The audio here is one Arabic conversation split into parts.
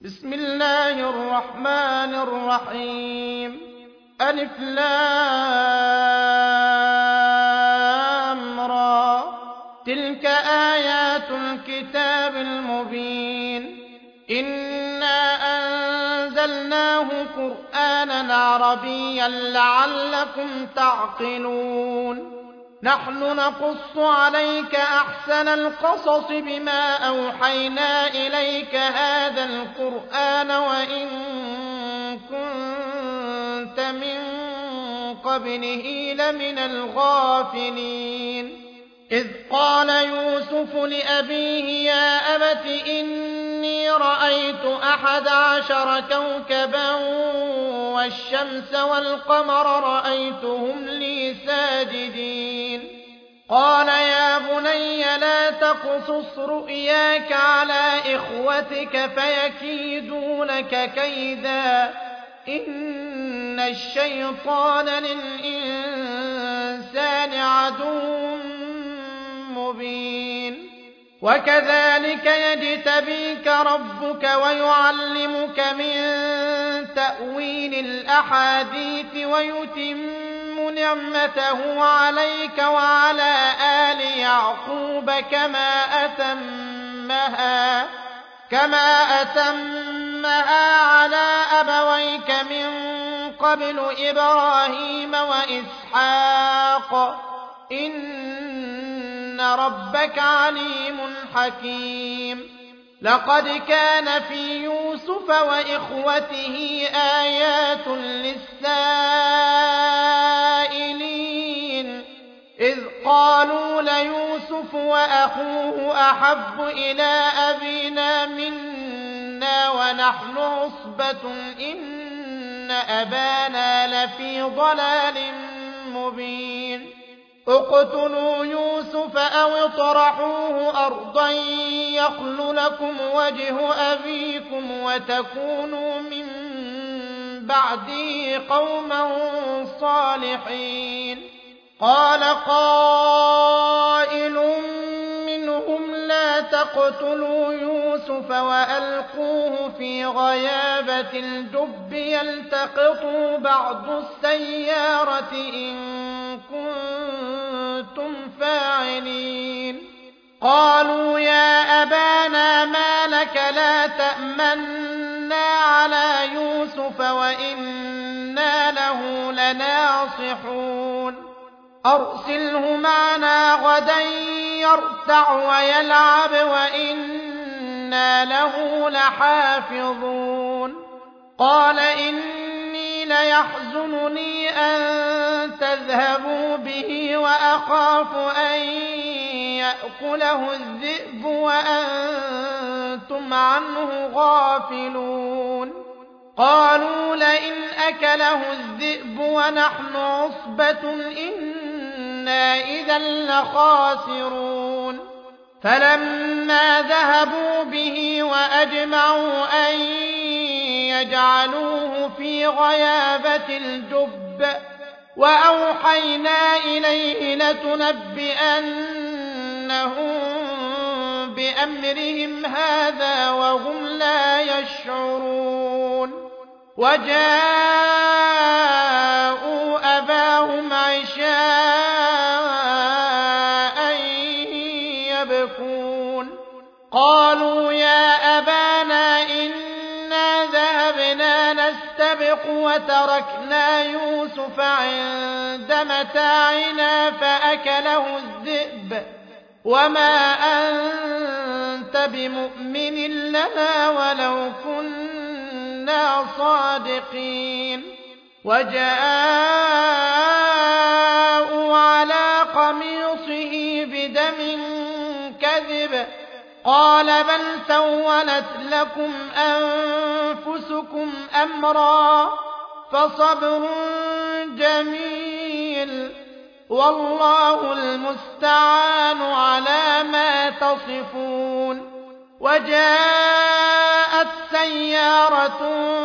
بسم الله الرحمن الرحيم ألف لام را تلك آيات الكتاب المبين إنا أنزلناه قرآنا عربيا لعلكم تعقلون نحن نقص عليك أحسن القصص بما أوحينا إليك هذا القرآن وإن كنت من قبله لمن الغافلين إذ قال يوسف لأبيه يا أبت إني رأيت 11 كوكبا والشمس والقمر رأيتهم لي ساجدين قال يا بني لا تقصص رؤياك على إخوتك فيكيدوا لك كيدا إن الشيطان للإنسان عدو مبين وكذلك يجتبيك ربك ويعلمك من تأويل الأحاديث ويتم نعمته عليك وعلى آل يعقوب كما أتمها على أبويك من قبل إبراهيم وإسحاق إن ربك عليم حكيم لقد كان في يوسف وإخوته آيات للسائلين إذ قالوا ليوسف وأخوه أحب إلى أبينا منا ونحن عصبة إن أبانا لفي ضلال مبين اقتلوا يوسف أو اطرحوه أرضا يخل لكم وجه أبيكم وتكونوا من بعده قوما صالحين قال قائل منهم لا تقتلوا يوسف وألقوه في غيابة الجب يلتقطوا بعض السيارة إن كنتم فاعلين قالوا يا أبانا ما لك لا تأمنا على يوسف وإنا له لناصحون أرسله معنا غدا يرتع ويلعب وإنا له لحافظون قال إني ليحزنني أن تذهبوا به وأخاف أن يأكله الذئب وأنتم عنه غافلون قالوا لئن أكله الذئب ونحن عصبة إنا إذا لخاسرون فلما ذهبوا به وأجمعوا أن يجعلوه في غيابة الجب وأوحينا إليه لتنبئنهم بأمرهم هذا وهم لا يشعرون وجاءوا أباهم عشاء يبكون قالوا يا أبانا إنا ذهبنا نستبق وتركنا يوسف عند متاعنا فأكله الذئب وما أنت بمؤمن لنا ولو كنا صادقين وجاءوا على قميصه بدم كذب قال بل سولت لكم أنفسكم أمرا فصبر جميل والله المستعان على ما تصفون وجاءت سيارة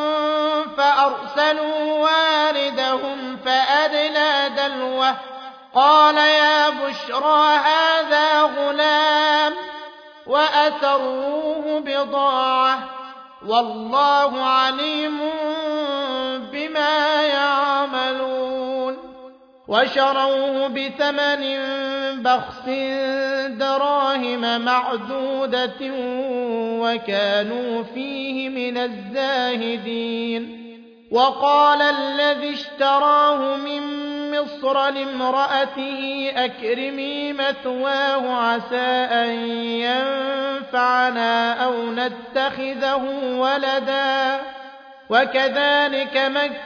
فأرسلوا واردهم فأدلى دلوه قال يا بشرى هذا غلام وأسروه بضاعة والله عليم بما يعملون وشروه بثمن بخس دراهم معدودة وكانوا فيه من الزاهدين وقال الذي اشتراه من مصر لامرأته أكرمي مثواه عسى أن ينفعنا أو نتخذه ولدا وكذلك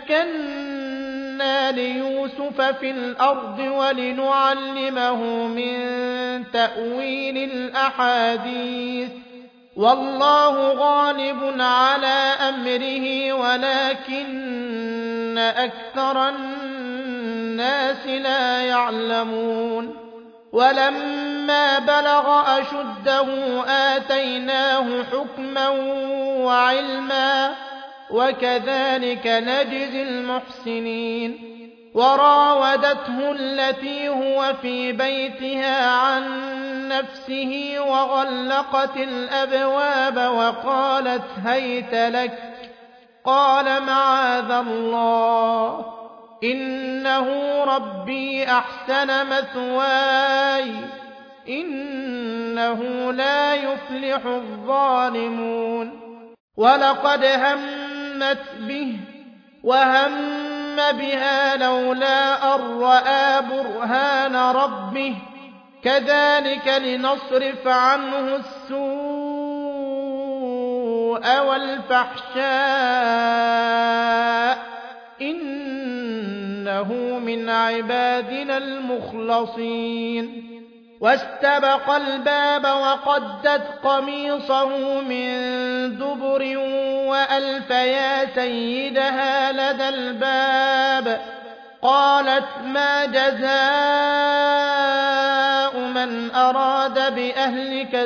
مكنا ليوسف في الأرض ولنعلمه من تأويل الأحاديث والله غالب على أمره ولكن أكثر الناس لا يعلمون ولما بلغ أشده آتيناه حكما وعلما وكذلك نجزي المحسنين وراودته التي هو في بيتها عن نفسه وغلقت الأبواب وقالت هيت لك قال معاذ الله إنه ربي أحسن مثواي إنه لا يفلح الظالمون ولقد همت به وهم بها لولا أن رأى برهان ربه كذلك لنصرف عنه السوء والفحشاء إنه من عبادنا المخلصين واستبق الباب وقدت قميصه من دبر وألف يا سيدها لدى الباب قالت ما جزاء من أراد بأهلك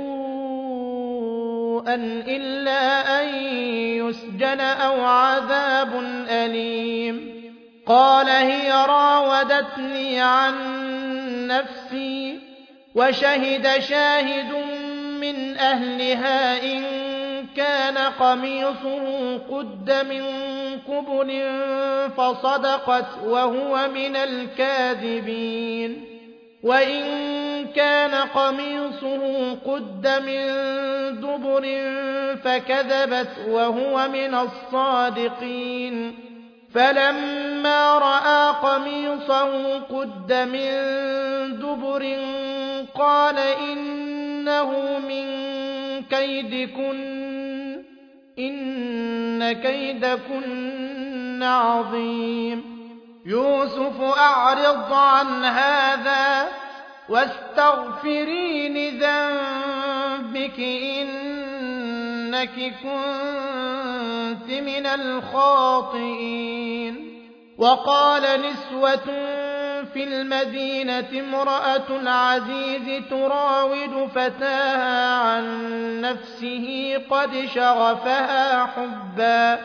سوءا إلا أن يسجن أو عذاب أليم قال هي راودتني عن نفسي وشهد شاهد من أهلها إن كان قميصه قد من قبل فصدقت وهو من الكاذبين وإن كان قميصه قد من دبر فكذبت وهو من الصادقين فلما رأى قميصه قد من دبر قال إنه من كيدكن إن كيدكن عظيم يوسف أعرض عن هذا واستغفري لذنبك إنك كنت من الخاطئين وقال نسوة في المدينة امرأة العزيز تراود فتاها عن نفسه قد شغفها حبا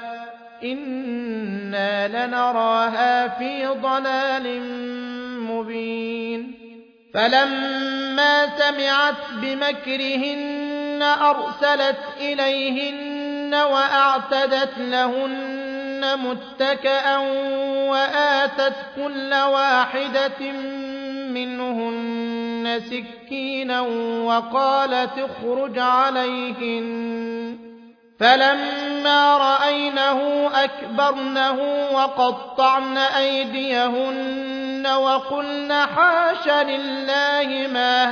إنا لنراها في ضلال مبين فلما سمعت بمكرهن أرسلت إليهن وأعتدت لهن متكئا وآتت كل واحدة منهن سكينا وقالت اخرج عليهن فلما رأينه أكبرنه وقطعن أيديهن وقلن حاش لله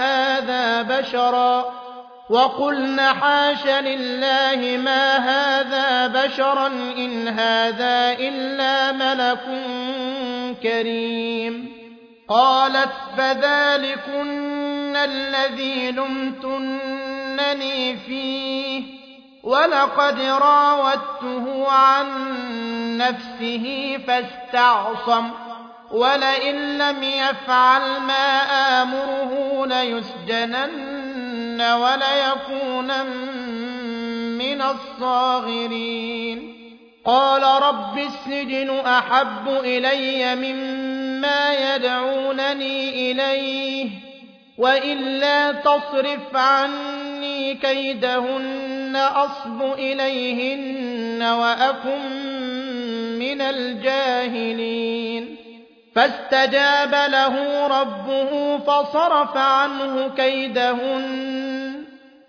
ما هذا بشرا إن هذا إلا ملك كريم قالت فذلكن الذي لمتنني فيه ولقد راودته عن نفسه فاستعصم ولئن لم يفعل ما آمره ليسجنن وليكونن من الصاغرين قال رب السجن أحب إلي مما يدعونني إليه وإلا تصرف عني كيدهن أصب إليهن وأكن من الجاهلين فاستجاب له ربه فصرف عنه كيدهن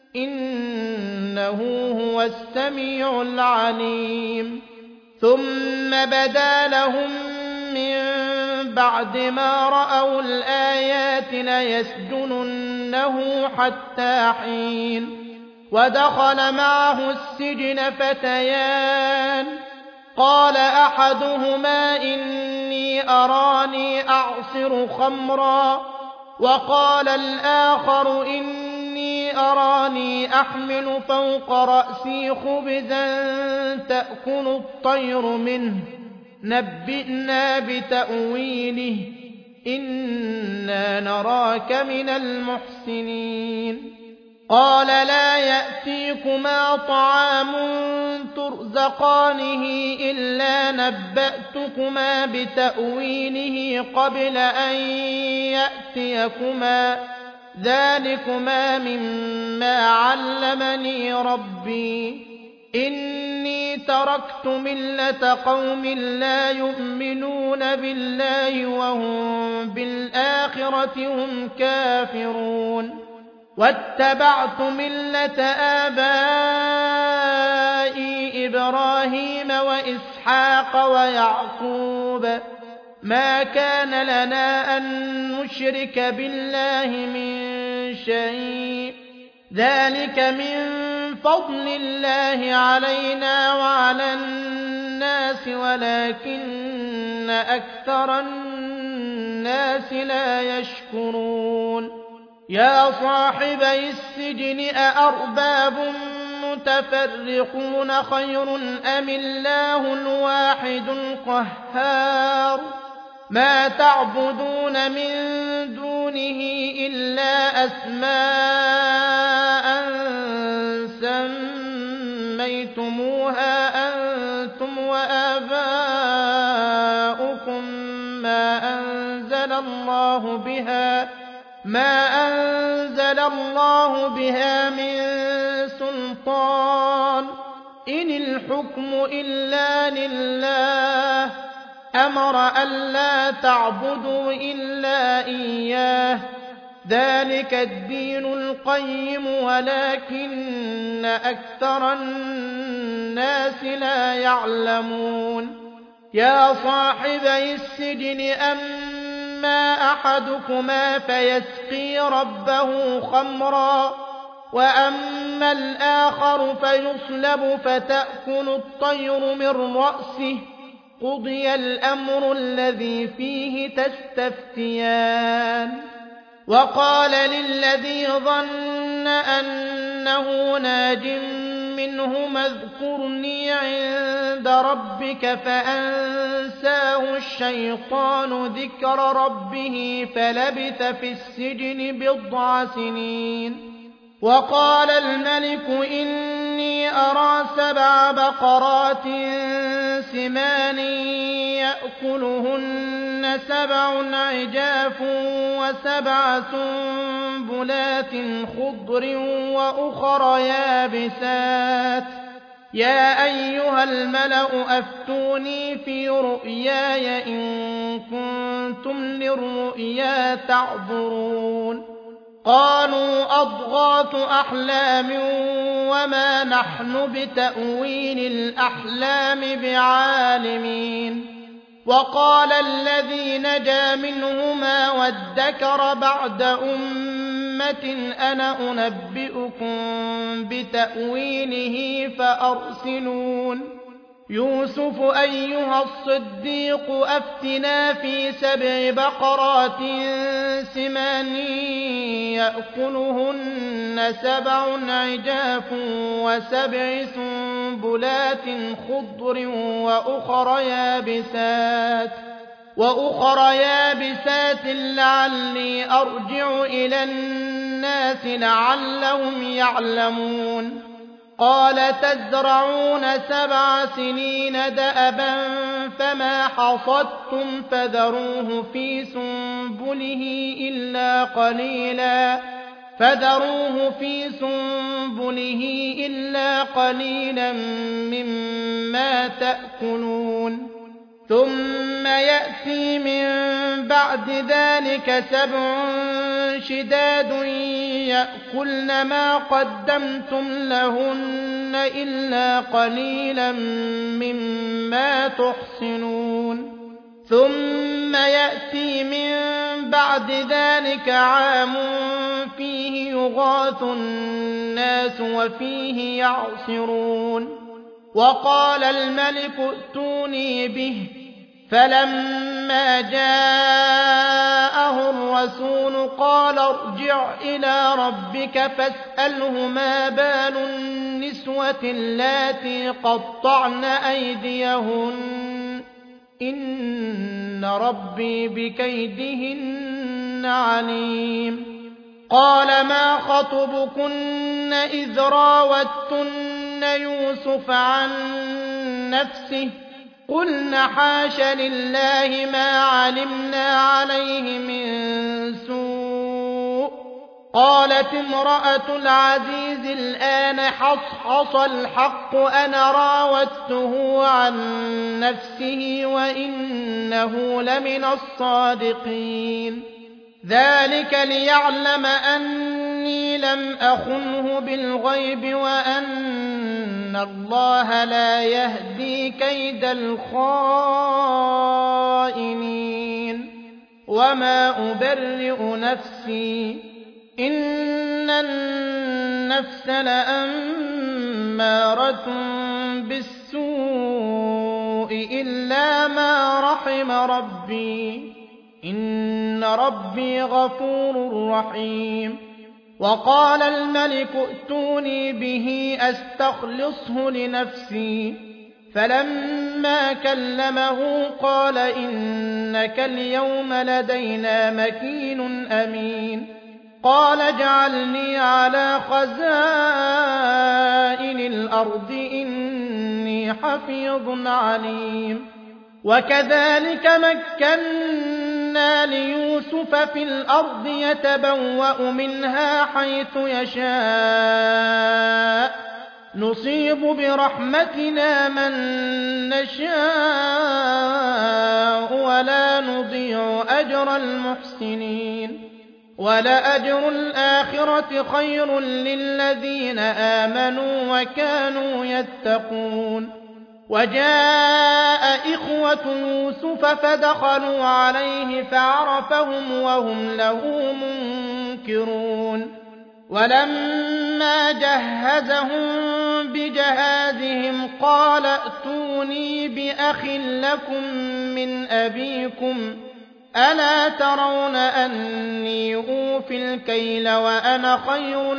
إنه هو السميع العليم ثم بدا لهم من بعد ما رأوا الآيات ليسجننه حتى حين ودخل معه السجن فتيان قال أحدهما إني أراني أعصر خمرا وقال الآخر إني أراني أحمل فوق رأسي خبزا تأكل الطير منه نبئنا بتأويله إنا نراك من المحسنين قال لا يأتيكما طعام ترزقانه إلا نبأتكما بتأويله قبل أن يأتيكما ذلكما مما علمني ربي إني تركت ملة قوم لا يؤمنون بالله وهم بالآخرة هم كافرون واتبعت ملة آبائي إبراهيم وإسحاق ويعقوب ما كان لنا أن نشرك بالله من شيء ذلك من فضل الله علينا وعلى الناس ولكن أكثر الناس لا يشكرون يا صاحبي السجن أأرباب متفرقون خير أم الله الواحد القهار ما تعبدون من دونه إلا أسماء سميتموها أنتم وآباؤكم ما أنزل الله بها من سلطان إن الحكم إلا لله أمر ألا تعبدوا إلا إياه ذلك الدين القيم ولكن أكثر الناس لا يعلمون يا صاحبي السجن أما أحدكما فيسقي ربه خمرا وأما الآخر فيصلب فتأكل الطير من رأسه قضي الأمر الذي فيه تستفتيان وقال للذي ظن أنه ناج منهما اذكرني عند ربك فأنساه الشيطان ذكر ربه فلبث في السجن بضع سنين وقال الملك إني أرى 7 بقرات سمان يأكلهن 7 عجاف و7 سنبلات خضر وأخر يابسات يا أيها الملأ أفتوني في رؤياي إن كنتم للرؤيا تعبرون قالوا أضغاث أحلام وما نحن بتأويل الأحلام بعالمين وقال الذي نجا منهما وادكر بعد أمة أنا أنبئكم بتأويله فأرسلون يوسف أيها الصديق أفتنا في 7 بقرات سمان يأكلهن 7 عجاف و7 سنبلات خضر وأخر يابسات لعلي أرجع إلى الناس لعلهم يعلمون قال تزرعون 7 سنين دأبا فما حصدتم فذروه في سنبله إلا قليلا فذروه في سنبله إلا قليلا مما تأكلون ثم يأتي من بعد ذلك 7 شداد يأكلن ما قدمتم لهن إلا قليلا مما تحصنون ثم يأتي من بعد ذلك عام فيه يغاث الناس وفيه يعصرون وقال الملك ائتوني به فلما جاءه الرسول قال ارجع إلى ربك فاسأله ما بال النسوة اللاتي قطعن أيديهن إن ربي بكيدهن عليم قال ما خطبكن إذ راوتن يوسف عن نفسه قلن حاش لله ما علمنا عليه من سوء قالت امرأة العزيز الآن حصحص الحق أنا راودته عن نفسه وإنه لمن الصادقين ذلك ليعلم أني لم أخنه بالغيب وأن الله لا يهدي كيد الخائنين وما أبرئ نفسي إن النفس لأمارة بالسوء إلا ما رحم ربي إن ربي غفور رحيم وقال الملك ائتوني به أستخلصه لنفسي فلما كلمه قال إنك اليوم لدينا مكين أمين قال اجعلني على خزائن الأرض إني حفيظ عليم وكذلك مكنا ليوسف في الأرض يتبوأ منها حيث يشاء نصيب برحمتنا من نشاء ولا نضيع أجر المحسنين ولأجر الآخرة خير للذين آمنوا وكانوا يتقون وجاء إخوة يوسف فدخلوا عليه فعرفهم وهم له منكرون ولما جهزهم بجهازهم قال ائتوني بأخ لكم من أبيكم ألا ترون أني أوفي الكيل وأنا خير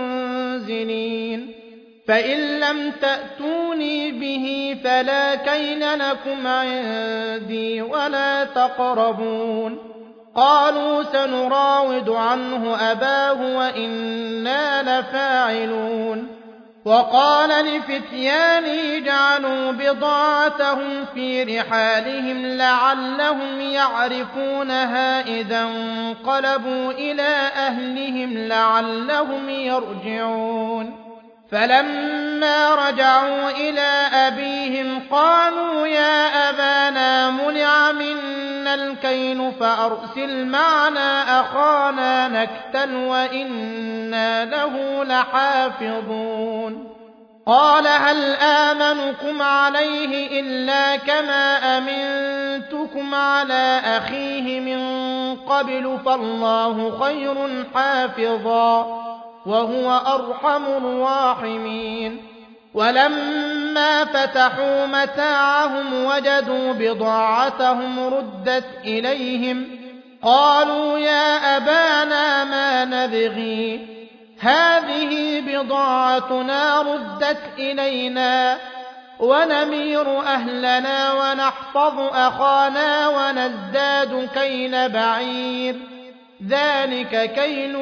المنزلين فإن لم تأتوني به فلا كيل لكم عندي ولا تقربون قالوا سنراود عنه أباه وإنا لفاعلون وقال لفتيانه اجعلوا بضاعتهم في رحالهم لعلهم يعرفونها إذا انقلبوا إلى أهلهم لعلهم يرجعون فلما رجعوا إلى أبيهم قالوا يا أبانا منع منا الكيل فأرسل معنا أخانا نكتل وإنا له لحافظون قال هل آمنكم عليه إلا كما أمنتكم على أخيه من قبل فالله خير حافظا وهو أرحم الراحمين ولما فتحوا متاعهم وجدوا بضاعتهم ردت إليهم قالوا يا أبانا ما نبغي هذه بضاعتنا ردت إلينا ونمير أهلنا ونحفظ أخانا ونزداد كيل بعير ذلك كيل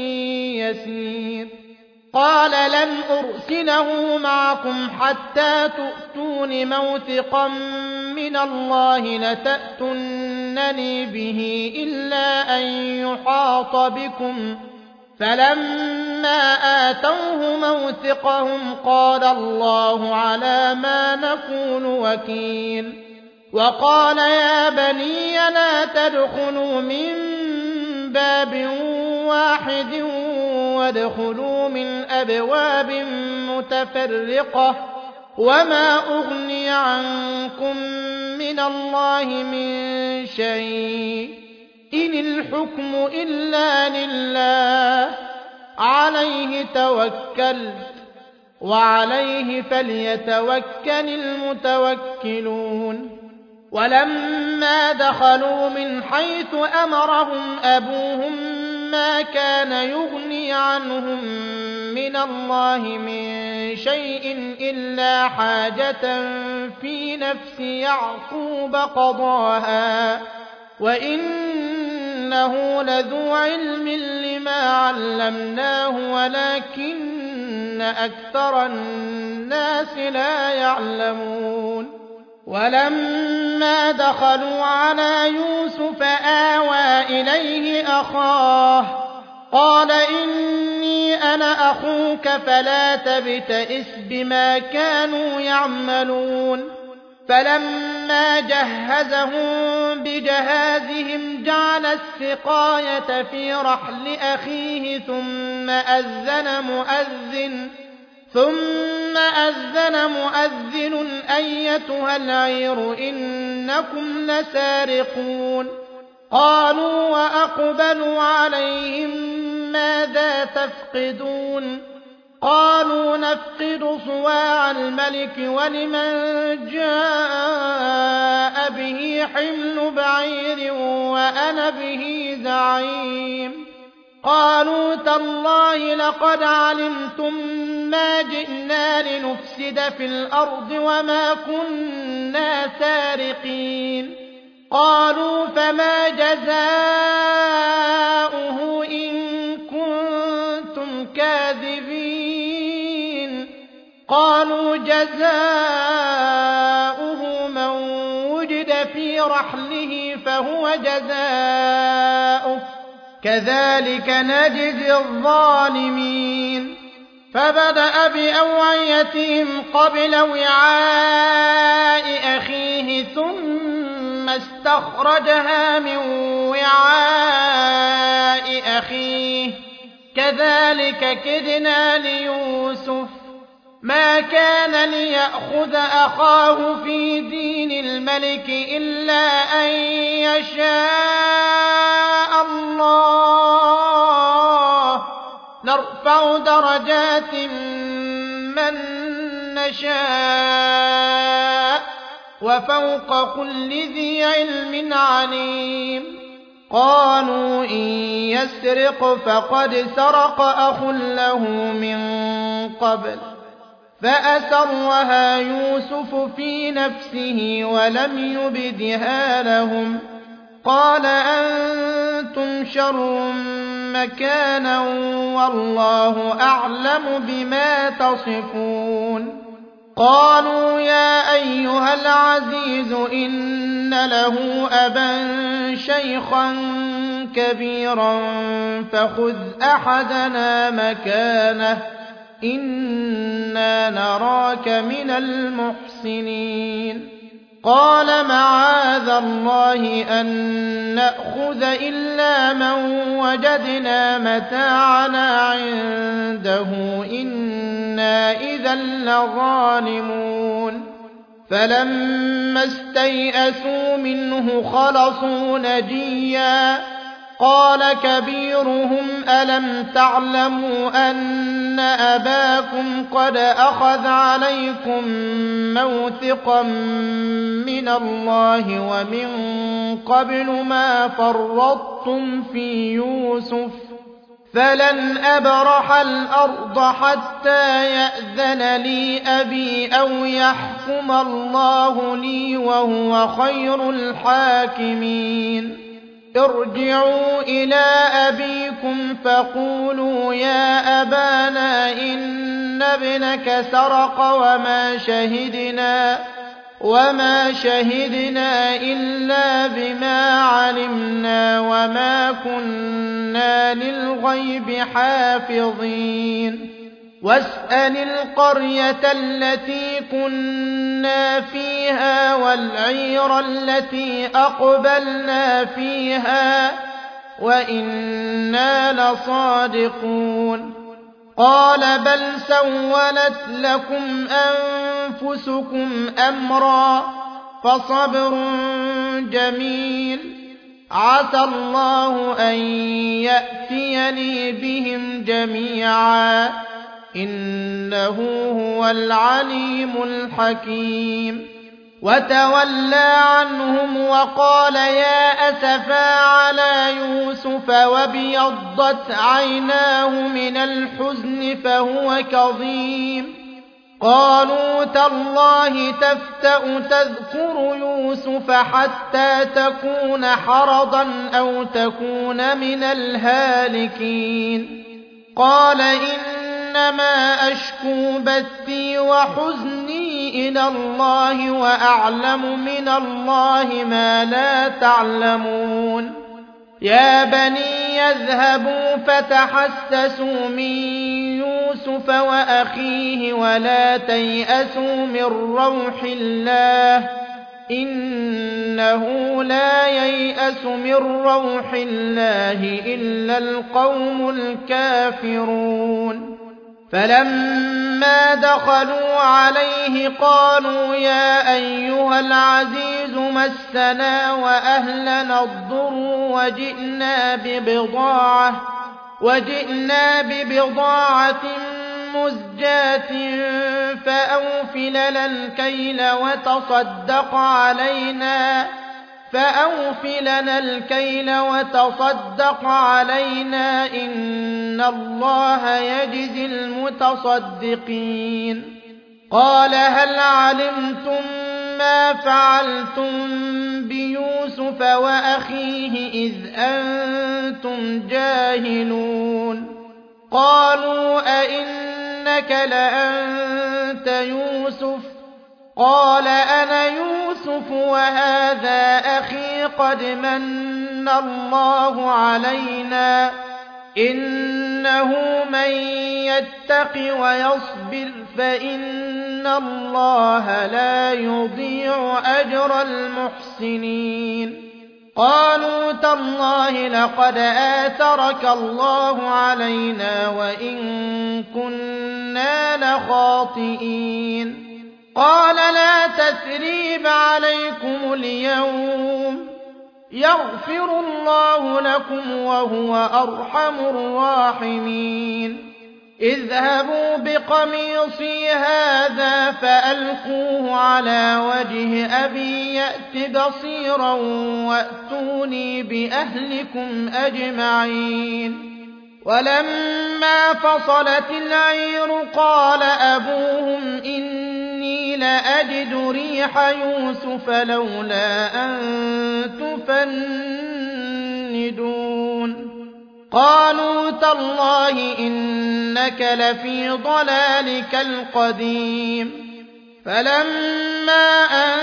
يسير قال لن أرسله معكم حتى تؤتون موثقا من الله لتأتونني به إلا أن يحاط بكم فلما آتوه موثقهم قال الله على ما نقول وكيل وقال يا بني لا تدخلوا من باب واحد وادخلوا من أبواب متفرقة وما أغني عنكم من الله من شيء إن الحكم إلا لله عليه توكلت وعليه فليتوكل المتوكلون ولما دخلوا من حيث أمرهم أبوهم ما كان يغني عنهم من الله من شيء إلا حاجة في نفس يعقوب قضاها وإنه لذو علم لما علمناه ولكن أكثر الناس لا يعلمون ولما دخلوا على يوسف آوى إليه أخاه قال إني أنا أخوك فلا تبتئس بما كانوا يعملون فلما جهزهم بجهازهم جعل السقاية في رحل أخيه ثم أذن مؤذن أيتها العير إنكم لسارقون قالوا وأقبلوا عليهم ماذا تفقدون قالوا نفقد صواع الملك ولمن جاء به حمل بعير وأنا به زعيم قالوا تالله لقد علمتم ما جئنا لنفسد في الأرض وما كنا سارقين قالوا فما جزاؤه إن كنتم كاذبين قالوا جزاؤه من وجد في رحله فهو جزاؤه كذلك نجزي الظالمين فبدأ بأوعيتهم قبل وعاء أخيه ثم استخرجها من وعاء أخيه كذلك كدنا ليوسف ما كان ليأخذ أخاه في دين الملك إلا أن يشاء الله نرفع درجات من نشاء وفوق كل ذي علم عليم قالوا إن يسرق فقد سرق أخ له من قبل فأسرها يوسف في نفسه ولم يبدها لهم قال أنتم شر مكانا والله أعلم بما تصفون قالوا يا أيها العزيز إن له أبا شيخا كبيرا فخذ أحدنا مكانه إنا نراك من المحسنين قال معاذ الله أن نأخذ إلا من وجدنا متاعنا عنده إنا إذا لظالمون فلما استيئسوا منه خلصوا نجيا قال كبيرهم ألم تعلموا أن أباكم قد أخذ عليكم موثقا من الله ومن قبل ما فرطتم في يوسف فلن أبرح الأرض حتى يأذن لي أبي أو يحكم الله لي وهو خير الحاكمين ارجعوا إلى أبيكم فقولوا يا أبانا إن ابنك سرق وما شهدنا إلا بما علمنا وما كنا للغيب حافظين واسأل القرية التي كنا فيها والعير التي أقبلنا فيها وإنا لصادقون قال بل سولت لكم أنفسكم أمرا فصبر جميل عسى الله أن يأتيني بهم جميعا إنه هو العليم الحكيم وتولى عنهم وقال يا أسفا على يوسف وابيضت عيناه من الحزن فهو كظيم قالوا تالله تفتأ تذكر يوسف حتى تكون حرضا أو تكون من الهالكين قال إنما أشكو بثي وحزني إلى الله وأعلم من الله ما لا تعلمون يا بني يذهبوا فتحسسوا من يوسف وأخيه ولا تيأسوا من روح الله إنه لا ييأس من روح الله إلا القوم الكافرون فلما دخلوا عليه قالوا يا أيها العزيز مسنا وأهلنا الضر وجئنا ببضاعة مزجاة فأوف لنا الكيل وتصدق علينا إن الله يجزي المتصدقين قال هل علمتم ما فعلتم بيوسف وأخيه إذ أنتم جاهلون قالوا أئنك لأنت يوسف قال أنا يوسف وهذا أخي قد من الله علينا إنه من يتق ويصبر فإن الله لا يضيع أجر المحسنين قالوا تالله لقد آثرك الله علينا وإن كنا لخاطئين قال لا تثريب عليكم اليوم يغفر الله لكم وهو أرحم الراحمين اذهبوا بقميصي هذا فألقوه على وجه أبي يأت بصيرا وأتوني بأهلكم أجمعين ولما فصلت العير قال أبوهم إني لأجد ريح يوسف لولا أن تفندون قالوا تالله إنك لفي ضلالك القديم فلما أن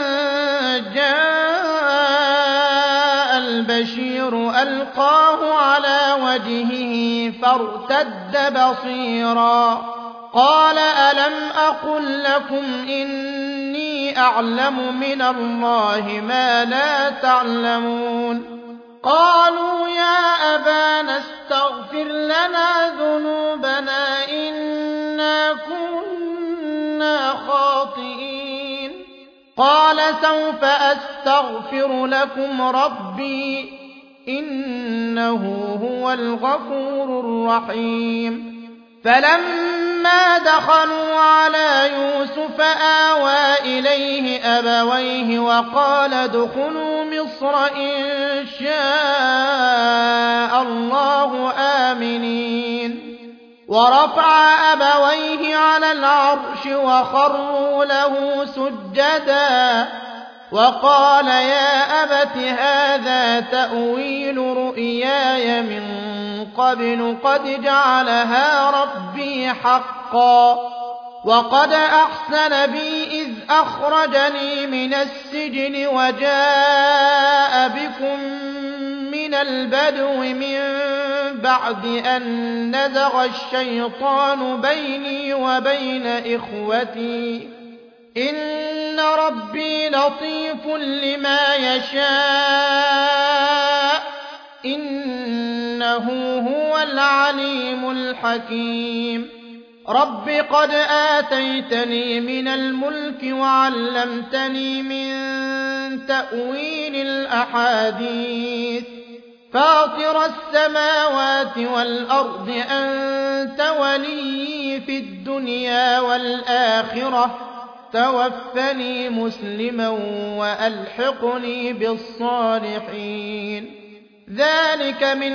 جاء البشير ألقاه على وجهه فارتد بصيرا قال ألم أقل لكم إني أعلم من الله ما لا تعلمون قالوا يا أبانا استغفر لنا ذنوبنا إنا كنا خاطئين قال سوف أستغفر لكم ربي إنه هو الغفور الرحيم فلما دخلوا على يوسف آوى إليه أبويه وقال ادخلوا مصر إن شاء الله آمنين ورفع أبويه على العرش وخروا له سجدا وقال يا أبت هذا تأويل رؤياي من قبل قد جعلها ربي حقا وقد أحسن بي إذ أخرجني من السجن وجاء بكم من البدو من بعد أن نزغ الشيطان بيني وبين إخوتي إن ربي لطيف لما يشاء إنه هو العليم الحكيم رب قد آتيتني من الملك وعلمتني من تأويل الأحاديث فاطر السماوات والأرض أنت ولي في الدنيا والآخرة توفني مسلما وألحقني بالصالحين ذلك من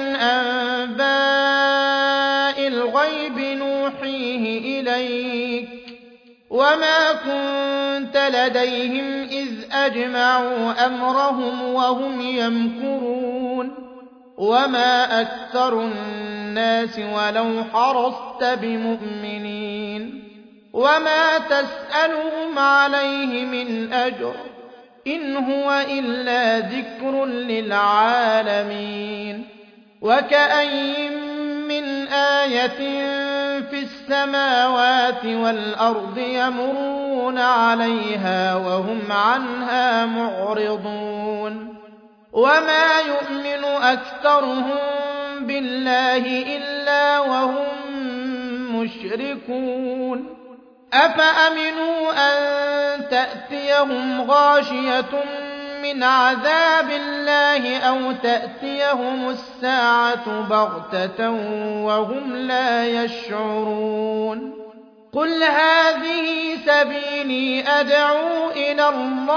أنباء الغيب نوحيه إليك وما كنت لديهم إذ أجمعوا أمرهم وهم يمكرون وما أكثر الناس ولو حرصت بمؤمنين وما تسألهم عليه من أجر إن هو إلا ذكر للعالمين وكأين من آية في السماوات والأرض يمرون عليها وهم عنها معرضون وما يؤمن أكثرهم بالله إلا وهم مشركون أفأمنوا أن تأتيهم غاشية من عذاب الله أو تأتيهم الساعة بغتة وهم لا يشعرون قل هذه سبيلي أدعو إلى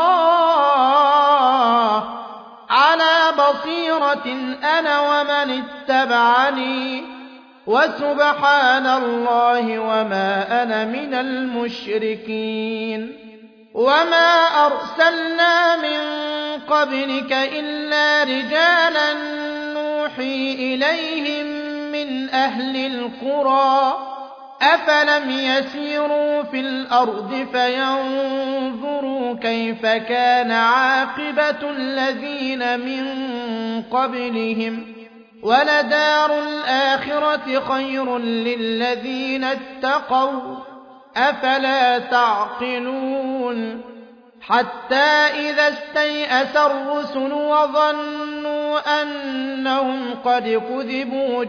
الله على بصيرة أنا ومن اتبعني وسبحان الله وما أنا من المشركين وما أرسلنا من قبلك إلا رجالا نوحي إليهم من أهل القرى أفلم يسيروا في الأرض فينظروا كيف كان عاقبة الذين من قبلهم ولدار الآخرة خير للذين اتقوا أفلا تعقلون حتى إذا استيأس الرسل وظنوا أنهم قد كذبوا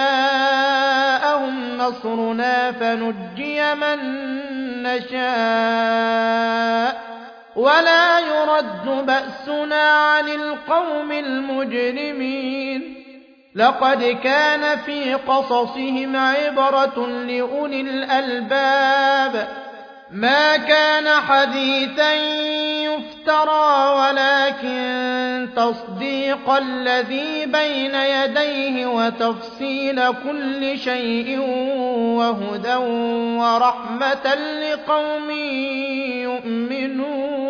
جاءهم نصرنا فنجي من نشاء ولا يرد بأسنا عن القوم المجرمين لقد كان في قصصهم عبرة لأولي الألباب ما كان حديثا يفترى ولكن تصديق الذي بين يديه وتفصيل كل شيء وهدى ورحمة لقوم يؤمنون